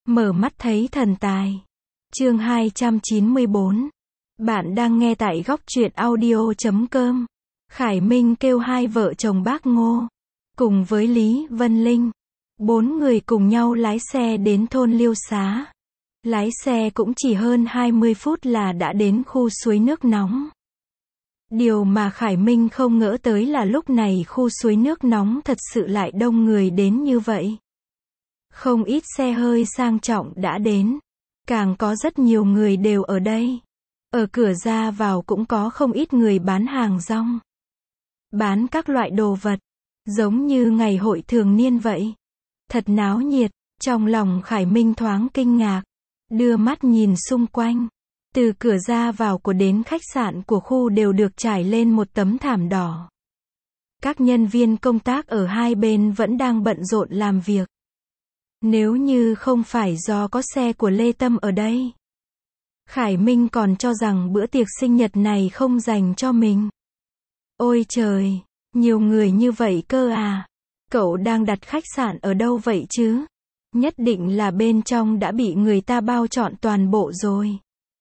Mở mắt thấy thần tài. Chương 294. Bạn đang nghe tại góc truyện audio.com. Khải Minh kêu hai vợ chồng bác Ngô, cùng với Lý Vân Linh, 4 người cùng nhau lái xe đến thôn Liêu Xá. Lái xe cũng chỉ hơn 20 phút là đã đến khu suối nước nóng. Điều mà Khải Minh không ngỡ tới là lúc này khu suối nước nóng thật sự lại đông người đến như vậy. Không ít xe hơi sang trọng đã đến, càng có rất nhiều người đều ở đây. Ở cửa ra vào cũng có không ít người bán hàng rong, bán các loại đồ vật, giống như ngày hội thường niên vậy. Thật náo nhiệt, trong lòng Khải Minh thoáng kinh ngạc, đưa mắt nhìn xung quanh. Từ cửa ra vào của đến khách sạn của khu đều được trải lên một tấm thảm đỏ. Các nhân viên công tác ở hai bên vẫn đang bận rộn làm việc. Nếu như không phải do có xe của Lê Tâm ở đây, Khải Minh còn cho rằng bữa tiệc sinh nhật này không dành cho mình. Ôi trời, nhiều người như vậy cơ à. Cậu đang đặt khách sạn ở đâu vậy chứ? Nhất định là bên trong đã bị người ta bao trọn toàn bộ rồi.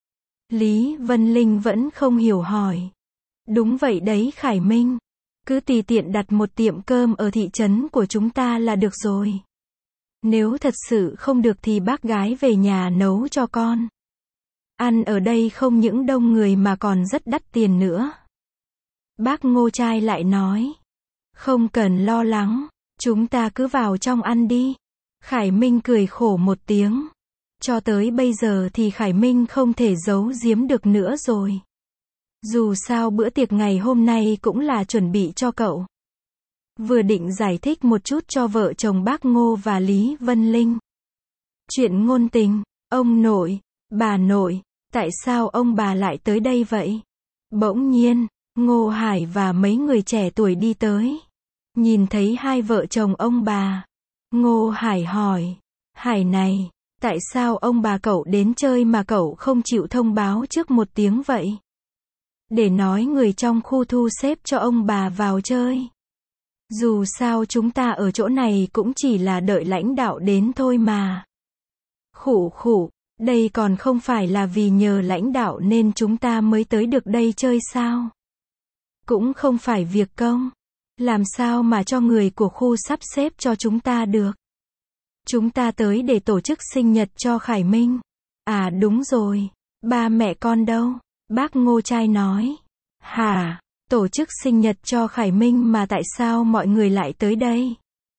Lý Vân Linh vẫn không hiểu hỏi. Đúng vậy đấy Khải Minh. Cứ tùy tiện đặt một tiệm cơm ở thị trấn của chúng ta là được rồi. Nếu thật sự không được thì bác gái về nhà nấu cho con. Ăn ở đây không những đông người mà còn rất đắt tiền nữa. Bác Ngô trai lại nói. Không cần lo lắng, chúng ta cứ vào trong ăn đi. Khải Minh cười khổ một tiếng. Cho tới bây giờ thì Khải Minh không thể giấu giếm được nữa rồi. Dù sao bữa tiệc ngày hôm nay cũng là chuẩn bị cho cậu. Vừa định giải thích một chút cho vợ chồng bác Ngô và Lý Vân Linh. Chuyện ngôn tình, ông nội, bà nội, tại sao ông bà lại tới đây vậy? Bỗng nhiên, Ngô Hải và mấy người trẻ tuổi đi tới. Nhìn thấy hai vợ chồng ông bà. Ngô Hải hỏi, Hải này, tại sao ông bà cậu đến chơi mà cậu không chịu thông báo trước một tiếng vậy? Để nói người trong khu thu xếp cho ông bà vào chơi. Dù sao chúng ta ở chỗ này cũng chỉ là đợi lãnh đạo đến thôi mà. Khụ khụ, đây còn không phải là vì nhờ lãnh đạo nên chúng ta mới tới được đây chơi sao? Cũng không phải việc công. Làm sao mà cho người của khu sắp xếp cho chúng ta được? Chúng ta tới để tổ chức sinh nhật cho Khải Minh. À đúng rồi, ba mẹ con đâu? Bác Ngô trai nói. Hả? Tổ chức sinh nhật cho Khải Minh mà tại sao mọi người lại tới đây?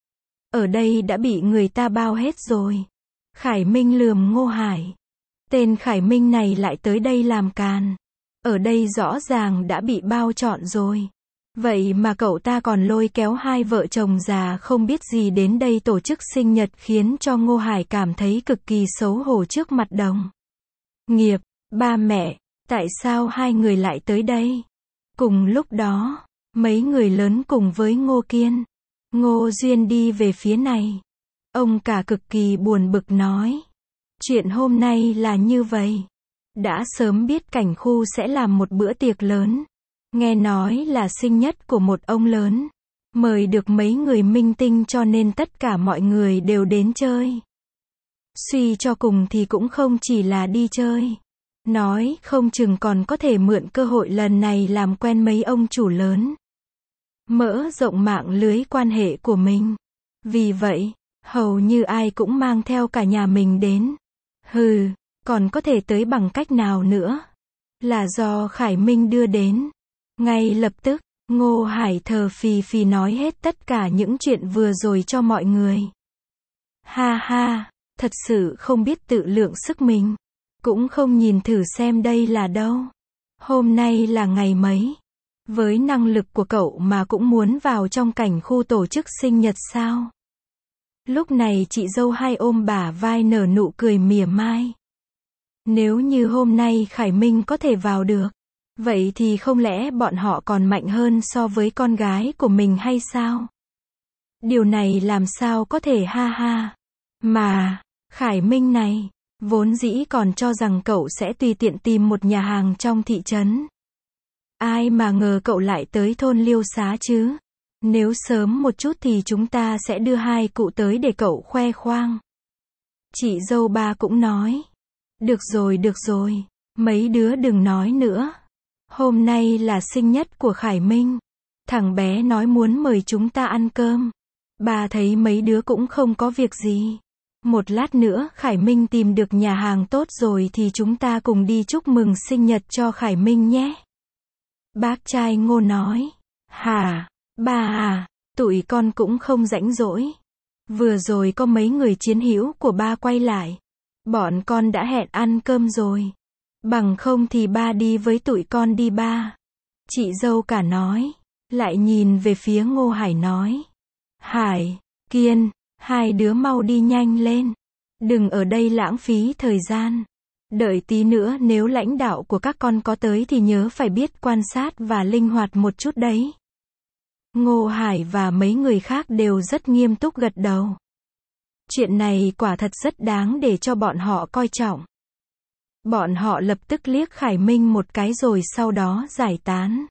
Ở đây đã bị người ta bao hết rồi. Khải Minh lườm Ngô Hải. Tên Khải Minh này lại tới đây làm càn. Ở đây rõ ràng đã bị bao trọn rồi. Vậy mà cậu ta còn lôi kéo hai vợ chồng già không biết gì đến đây tổ chức sinh nhật khiến cho Ngô Hải cảm thấy cực kỳ xấu hổ trước mặt đồng nghiệp. Ba mẹ, tại sao hai người lại tới đây? Cùng lúc đó, mấy người lớn cùng với Ngô Kiên, Ngô Duyên đi về phía này. Ông cả cực kỳ buồn bực nói. Chuyện hôm nay là như vậy. Đã sớm biết cảnh khu sẽ làm một bữa tiệc lớn. Nghe nói là sinh nhật của một ông lớn. Mời được mấy người minh tinh cho nên tất cả mọi người đều đến chơi. Suy cho cùng thì cũng không chỉ là đi chơi. Nói không chừng còn có thể mượn cơ hội lần này làm quen mấy ông chủ lớn. Mở rộng mạng lưới quan hệ của mình. Vì vậy, hầu như ai cũng mang theo cả nhà mình đến. Hừ, còn có thể tới bằng cách nào nữa? Là do Khải Minh đưa đến. Ngay lập tức, Ngô Hải thờ phì phì nói hết tất cả những chuyện vừa rồi cho mọi người. Ha ha, thật sự không biết tự lượng sức mình. Cũng không nhìn thử xem đây là đâu. Hôm nay là ngày mấy? Với năng lực của cậu mà cũng muốn vào trong cảnh khu tổ chức sinh nhật sao? Lúc này chị dâu hai ôm bả vai nở nụ cười mỉa mai. Nếu như hôm nay Khải Minh có thể vào được, vậy thì không lẽ bọn họ còn mạnh hơn so với con gái của mình hay sao? Điều này làm sao có thể ha ha. Mà, Khải Minh này, vốn dĩ còn cho rằng cậu sẽ tùy tiện tìm một nhà hàng trong thị trấn. Ai mà ngờ cậu lại tới thôn Liêu Xá chứ? Nếu sớm một chút thì chúng ta sẽ đưa hai cụ tới để cậu khoe khoang. Chị dâu ba cũng nói. Được rồi, mấy đứa đừng nói nữa. Hôm nay là sinh nhật của Khải Minh. Thằng bé nói muốn mời chúng ta ăn cơm. Ba thấy mấy đứa cũng không có việc gì. Một lát nữa Khải Minh tìm được nhà hàng tốt rồi thì chúng ta cùng đi chúc mừng sinh nhật cho Khải Minh nhé. Bác trai Ngô nói. Hả, ba à, tụi con cũng không rảnh rỗi. Vừa rồi có mấy người chiến hữu của ba quay lại. Bọn con đã hẹn ăn cơm rồi. Bằng không thì ba đi với tụi con đi ba. Chị dâu cả nói. Lại nhìn về phía Ngô Hải nói. Hải, Kiên, hai đứa mau đi nhanh lên. Đừng ở đây lãng phí thời gian. Đợi tí nữa nếu lãnh đạo của các con có tới thì nhớ phải biết quan sát và linh hoạt một chút đấy. Ngô Hải và mấy người khác đều rất nghiêm túc gật đầu. Chuyện này quả thật rất đáng để cho bọn họ coi trọng. Bọn họ lập tức liếc Khải Minh một cái rồi sau đó giải tán.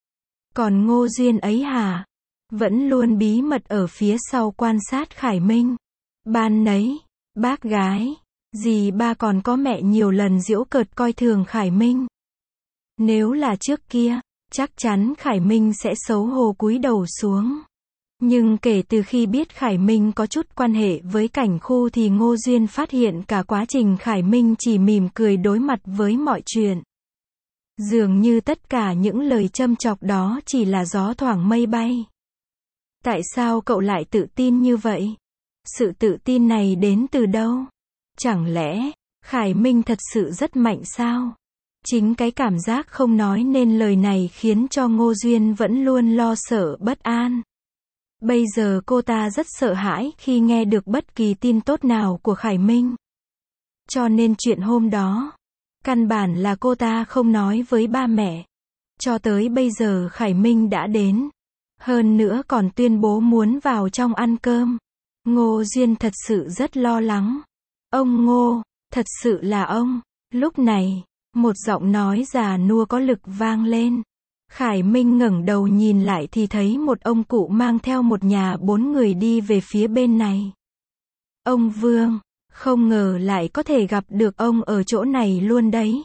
Còn Ngô Duyên ấy hả? Vẫn luôn bí mật ở phía sau quan sát Khải Minh. Ban nấy, bác gái, dì ba còn có mẹ nhiều lần giễu cợt coi thường Khải Minh. Nếu là trước kia, chắc chắn Khải Minh sẽ xấu hổ cúi đầu xuống. Nhưng kể từ khi biết Khải Minh có chút quan hệ với Cảnh Khu thì Ngô Duyên phát hiện cả quá trình Khải Minh chỉ mỉm cười đối mặt với mọi chuyện. Dường như tất cả những lời châm chọc đó chỉ là gió thoảng mây bay. Tại sao cậu lại tự tin như vậy? Sự tự tin này đến từ đâu? Chẳng lẽ, Khải Minh thật sự rất mạnh sao? Chính cái cảm giác không nói nên lời này khiến cho Ngô Duyên vẫn luôn lo sợ bất an. Bây giờ cô ta rất sợ hãi khi nghe được bất kỳ tin tốt nào của Khải Minh. Cho nên chuyện hôm đó, căn bản là cô ta không nói với ba mẹ. Cho tới bây giờ Khải Minh đã đến. Hơn nữa còn tuyên bố muốn vào trong ăn cơm. Ngô Duyên thật sự rất lo lắng. Ông Ngô, thật sự là ông. Lúc này, một giọng nói già nua có lực vang lên. Khải Minh ngẩng đầu nhìn lại thì thấy một ông cụ mang theo một nhà 4 người đi về phía bên này. Ông Vương, không ngờ lại có thể gặp được ông ở chỗ này luôn đấy.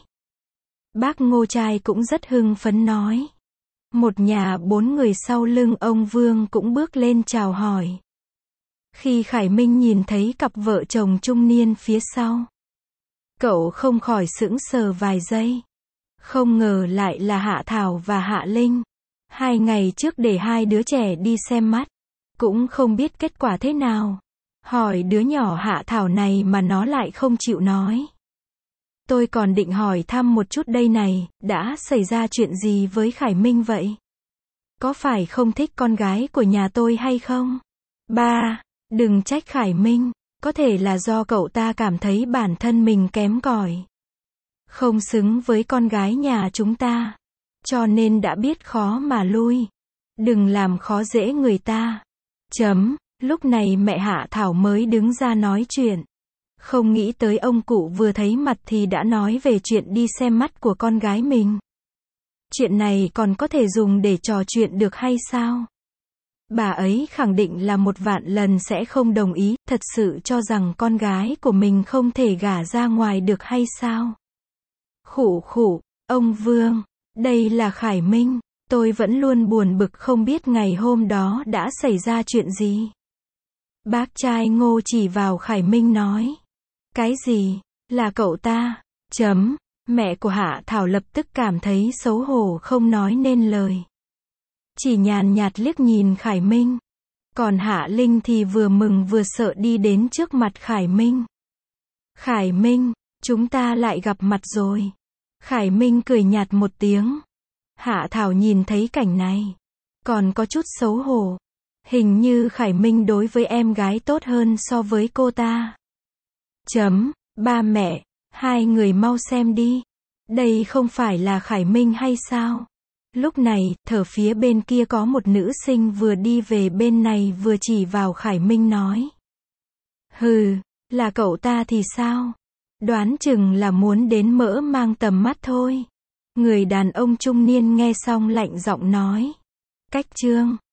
Bác Ngô trai cũng rất hưng phấn nói. Một nhà 4 người sau lưng ông Vương cũng bước lên chào hỏi. Khi Khải Minh nhìn thấy cặp vợ chồng trung niên phía sau, cậu không khỏi sững sờ vài giây. Không ngờ lại là Hạ Thảo và Hạ Linh. 2 ngày trước để hai đứa trẻ đi xem mắt. Cũng không biết kết quả thế nào. Hỏi đứa nhỏ Hạ Thảo này mà nó lại không chịu nói. Tôi còn định hỏi thăm một chút đây này, đã xảy ra chuyện gì với Khải Minh vậy? Có phải không thích con gái của nhà tôi hay không? Ba, đừng trách Khải Minh, có thể là do cậu ta cảm thấy bản thân mình kém cỏi. Không xứng với con gái nhà chúng ta. Cho nên đã biết khó mà lui. Đừng làm khó dễ người ta. Lúc này mẹ Hạ Thảo mới đứng ra nói chuyện. Không nghĩ tới ông cụ vừa thấy mặt thì đã nói về chuyện đi xem mắt của con gái mình. Chuyện này còn có thể dùng để trò chuyện được hay sao? Bà ấy khẳng định là 1.000.000 lần sẽ không đồng ý, thật sự cho rằng con gái của mình không thể gả ra ngoài được hay sao? Khụ khụ, ông Vương, đây là Khải Minh, tôi vẫn luôn buồn bực không biết ngày hôm đó đã xảy ra chuyện gì. Bác trai Ngô chỉ vào Khải Minh nói. Cái gì? Là cậu ta? Mẹ của Hạ Thảo lập tức cảm thấy xấu hổ không nói nên lời. Chỉ nhàn nhạt liếc nhìn Khải Minh. Còn Hạ Linh thì vừa mừng vừa sợ đi đến trước mặt Khải Minh. Khải Minh, chúng ta lại gặp mặt rồi. Khải Minh cười nhạt một tiếng. Hạ Thảo nhìn thấy cảnh này, còn có chút xấu hổ. Hình như Khải Minh đối với em gái tốt hơn so với cô ta. Ba mẹ, hai người mau xem đi. Đây không phải là Khải Minh hay sao? Lúc này, thở phía bên kia có một nữ sinh vừa đi về bên này vừa chỉ vào Khải Minh nói. Hừ, là cậu ta thì sao? Đoán chừng là muốn đến mỡ mang tầm mắt thôi. Người đàn ông trung niên nghe xong lạnh giọng nói. Cách chương